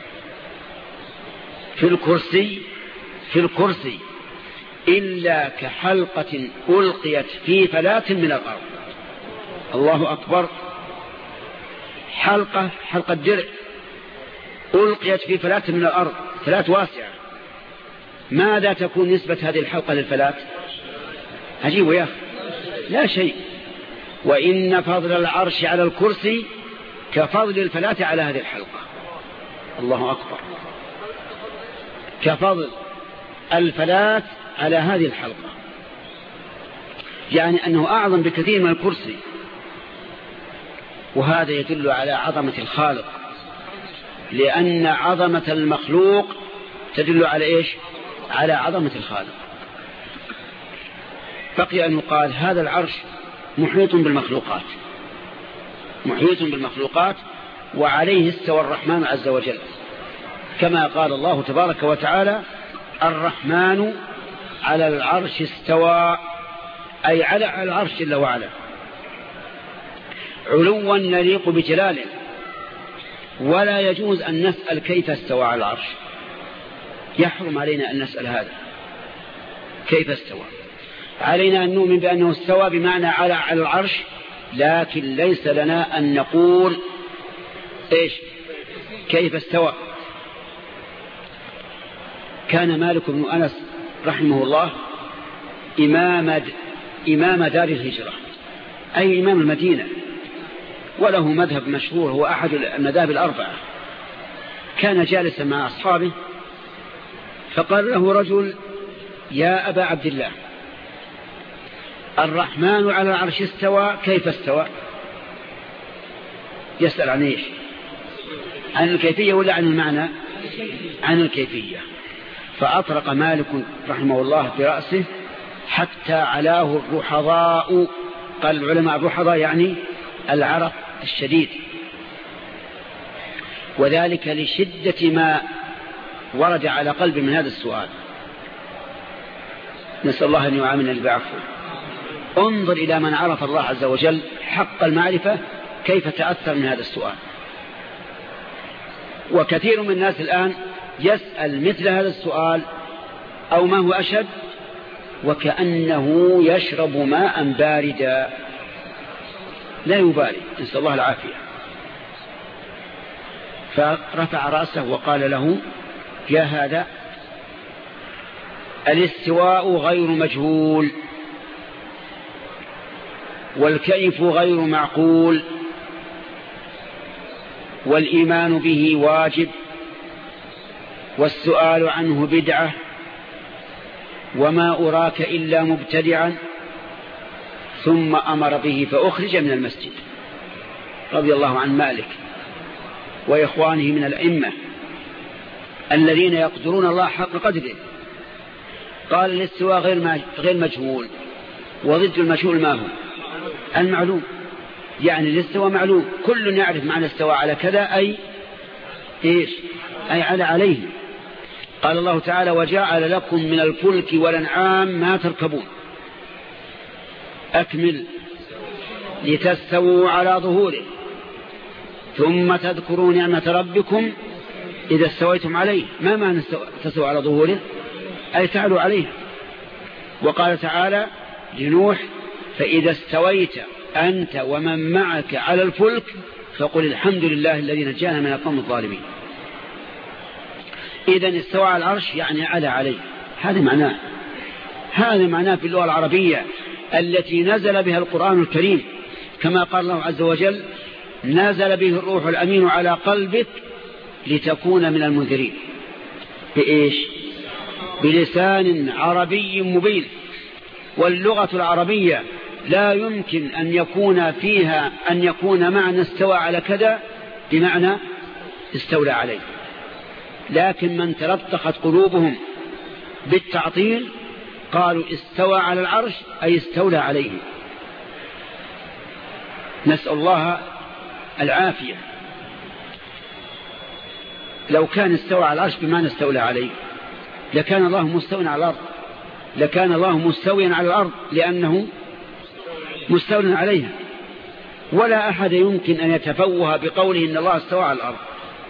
في الكرسي في الكرسي إلا كحلقة ألقيت في فلاة من الأرض. الله أكبر. حلقة حلقة درع ألقيت في فلاة من الأرض، فلاة واسعة. ماذا تكون نسبة هذه الحلقة للفلاة؟ عجيب يا أخي، لا شيء. وإن فضل العرش على الكرسي كفضل الفلاة على هذه الحلقة. الله أكبر. كفضل الفلاة على هذه الحلقة، يعني أنه أعظم بكثير من الكرسي. وهذا يدل على عظمة الخالق، لأن عظمة المخلوق تدل على إيش؟ على عظمة الخالق. بقي أن يقال هذا العرش محيط بالمخلوقات، محيط بالمخلوقات، وعليه استوى الرحمن عز وجل، كما قال الله تبارك وتعالى: الرحمن على العرش استوى، أي على العرش جل وعلا علوا يليق بجلاله. ولا يجوز أن نسأل كيف استوى على العرش، يحرم علينا أن نسأل هذا كيف استوى. علينا أن نؤمن بأنه استوى بمعنى على على العرش، لكن ليس لنا أن نقول إيش كيف استوى. كان مالك بن أنس رحمه الله إمام إمام دار الهجرة، أي إمام المدينة، وله مذهب مشهور هو أحد المذاهب الأربعة. كان جالسا مع أصحابه فقال له رجل: يا أبا عبد الله، الرحمن على العرش استوى، كيف استوى؟ يسأل عن إيش؟ عن الكيفية ولا عن المعنى؟ عن الكيفية. فأطرق مالك رحمه الله برأسه حتى علاه الرحضاء. قال العلماء الرحضاء يعني العرق الشديد، وذلك لشدة ما ورد على قلب من هذا السؤال. نسأل الله أن يعاملنا بعفو. انظر إلى من عرف الله عز وجل حق المعرفة كيف تأثر من هذا السؤال. وكثير من الناس الآن يسأل مثل هذا السؤال أو ما هو أشد، وكأنه يشرب ماء باردا، لا يبالي، نسأل الله العافية. فرفع رأسه وقال له: يا هذا، الاستواء غير مجهول، والكيف غير معقول، والإيمان به واجب، والسؤال عنه بدعة، وما أراك إلا مبتدعا. ثم أمر به فأخرج من المسجد، رضي الله عن مالك وإخوانه من الأئمة الذين يقدرون الله حق قدره. قال: الاستواء غير غير مجهول، وضد المجهول ما هو؟ المعلوم. يعني الاستواء معلوم، كل يعرف معنى استواء على كذا، أي إيش؟ أي على عليه. قال الله تعالى: وجعل لكم من الفلك والأنعام ما تركبون. أكمل: لتستووا على ظهوره. ثم تذكروا نعمة ربكم إذا استويتم عليه. ما معنى تستوى على ظهوره؟ أي تعلوا عليه. وقال تعالى لنوح فإذا استويت أنت ومن معك على الفلك فقل الحمد لله الذي نجانا من القوم الظالمين. إذن استوى على العرش يعني على عليه. هذا معناه هذا معناه في اللغة العربية التي نزل بها القرآن الكريم، كما قال الله عز وجل نزل به الروح الأمين على قلبك لتكون من المنذرين. بإيش؟ بلسان عربي مبين. واللغة العربية لا يمكن أن يكون فيها أن يكون معنى استوى على كذا بمعنى استولى عليه، لكن من تلطخت قلوبهم بالتعطيل قالوا استوى على العرش أي استولى عليه. نسأل الله العافية. لو كان استوى على العرش بمعنى استولى عليه لكان الله مستوى على الأرض، لكان الله مستويا على الأرض لأنه مستولى عليها، ولا أحد يمكن أن يتفوه بقوله إن الله استوى على الأرض.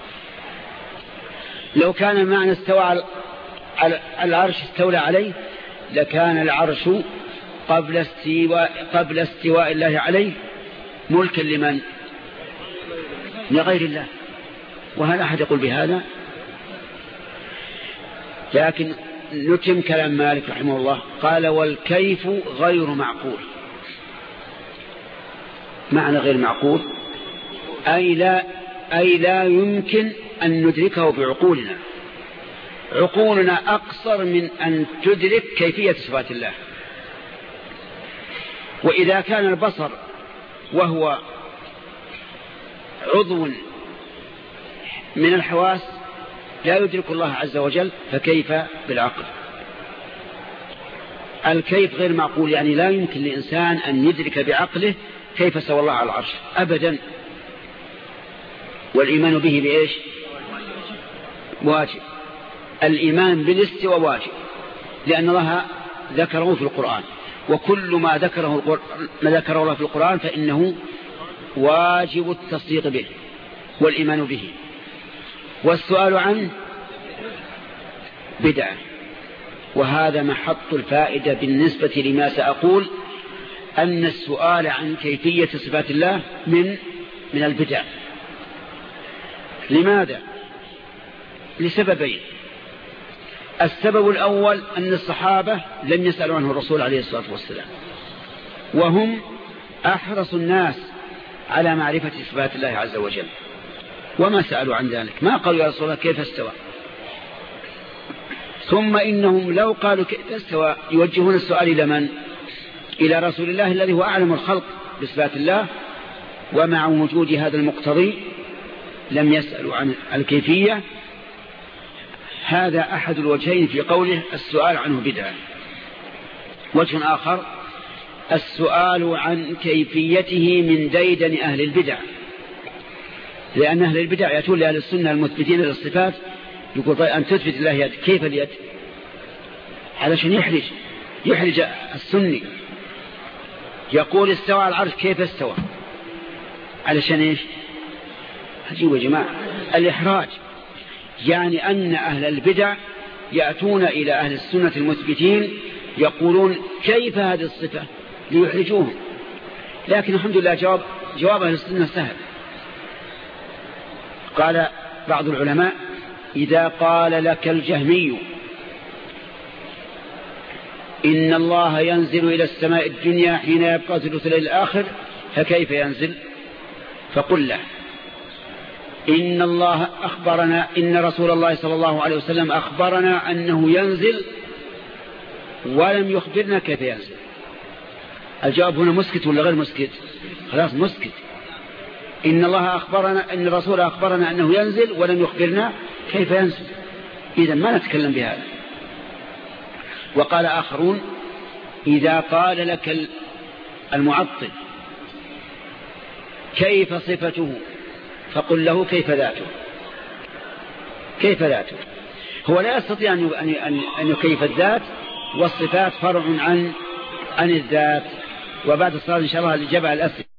لو كان معنى استوى على العرش استولى عليه لكان العرش قبل استواء, قبل استواء الله عليه ملكا لمن؟ لغير الله. وهل أحد يقول بهذا؟ لكن نتم كلام مالك رحمه الله قال والكيف غير معقول. معنى غير معقول أي لا, أي لا يمكن أن ندركه بعقولنا. عقولنا أقصر من أن تدرك كيفية صفات الله. وإذا كان البصر وهو عضو من الحواس لا يدرك الله عز وجل فكيف بالعقل؟ الكيف غير معقول يعني لا يمكن لإنسان أن يدرك بعقله كيف سوى الله على العرش أبدا. والإيمان به بإيش؟ واجب. الإيمان بالاستواء واجب لأن الله ذكره في القرآن، وكل ما ذكره, ما ذكره الله في القرآن فإنه واجب التصديق به والإيمان به. والسؤال عنه بدعة. وهذا محط الفائدة بالنسبة لما سأقول، أن السؤال عن كيفية صفات الله من من البدع. لماذا؟ لسببين. السبب الأول أن الصحابة لم يسألوا عنه الرسول عليه الصلاة والسلام، وهم أحرص الناس على معرفة صفات الله عز وجل، وما سألوا عن ذلك، ما قالوا يا رسول الله كيف استوى. ثم إنهم لو قالوا كيف استوى يوجهون السؤال إلى من؟ إلى رسول الله الذي هو أعلم الخلق بصفات الله، ومع وجود هذا المقتضي لم يسألوا عن الكيفية. هذا أحد الوجهين في قوله السؤال عنه بدعة. وجه آخر السؤال عن كيفيته من ديدن أهل البدع، لأن أهل البدع يأتون لأهل السنة المثبتين للصفات يقول طيب أن تثبت الله يد، كيف اليد؟ علشان يحرج يحرج السني. يقول استوى على العرش، كيف استوى؟ علشان إيش؟ عجيب يا جماعة الإحراج. يعني أن أهل البدع يأتون إلى أهل السنة المثبتين يقولون كيف هذه الصفة ليحرجوهم. لكن الحمد لله جواب, جواب أهل السنة سهل. قال بعض العلماء إذا قال لك الجهمي إن الله ينزل إلى السماء الدنيا حين يبقى ثلث الليل الآخر فكيف ينزل؟ فقل له إن الله أخبرنا، إن رسول الله صلى الله عليه وسلم أخبرنا أنه ينزل ولم يخبرنا كيف ينزل. الجواب هنا مسكت ولا غير مسكت؟ خلاص مسكت. إن الله أخبرنا، إن الرسول أخبرنا أنه ينزل ولم يخبرنا كيف ينزل، إذن ما نتكلم بهذا. وقال آخرون إذا قال لك المعطل كيف صفته فقل له كيف ذاته. كيف ذاته؟ هو لا يستطيع أن يكيف الذات، والصفات فرع عن عن الذات. وبعد الصلاة إن شاء الله لجمع الأسئلة.